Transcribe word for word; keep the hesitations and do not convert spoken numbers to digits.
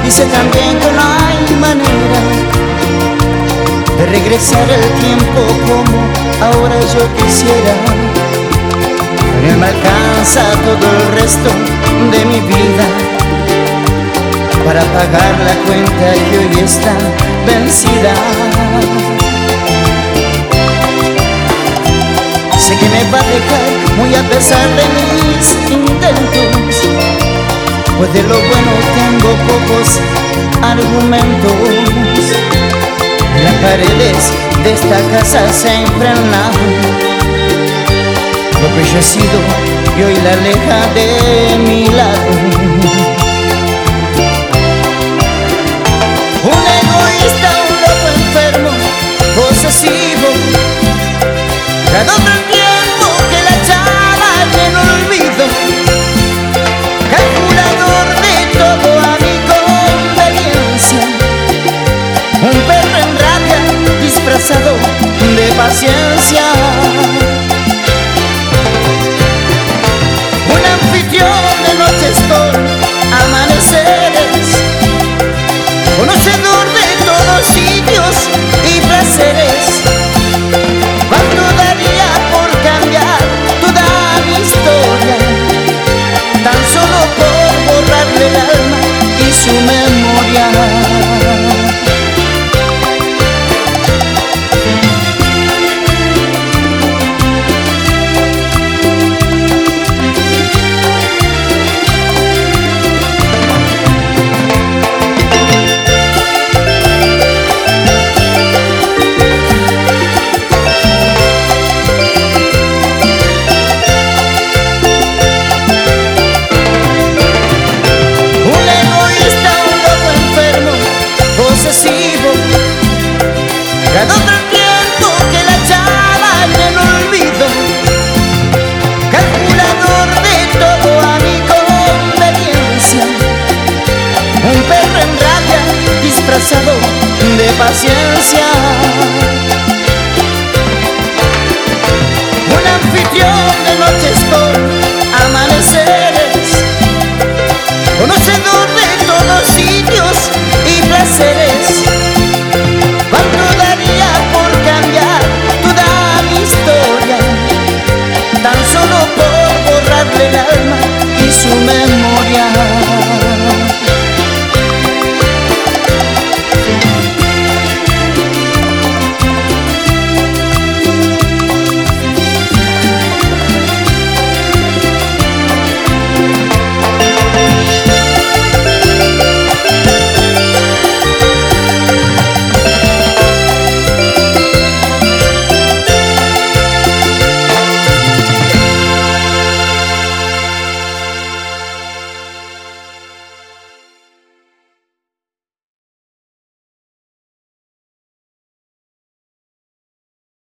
y sé también que no hay manera de regresar el tiempo como ahora yo quisiera. No me alcanza todo el resto de mi vida para pagar la cuenta que hoy está vencida. Sé que me va a dejar muy a pesar de mis intentos, pues de lo bueno tengo pocos argumentos. Las paredes de esta casa se enfrenan, lo que yo he sido y hoy la aleja de mi lado. Un egoísta, un loco enfermo, posesivo, cada otro tiempo que la echaba en el olvido, calculador de todo a mi conveniencia, un perro en rabia disfrazado de paciencia.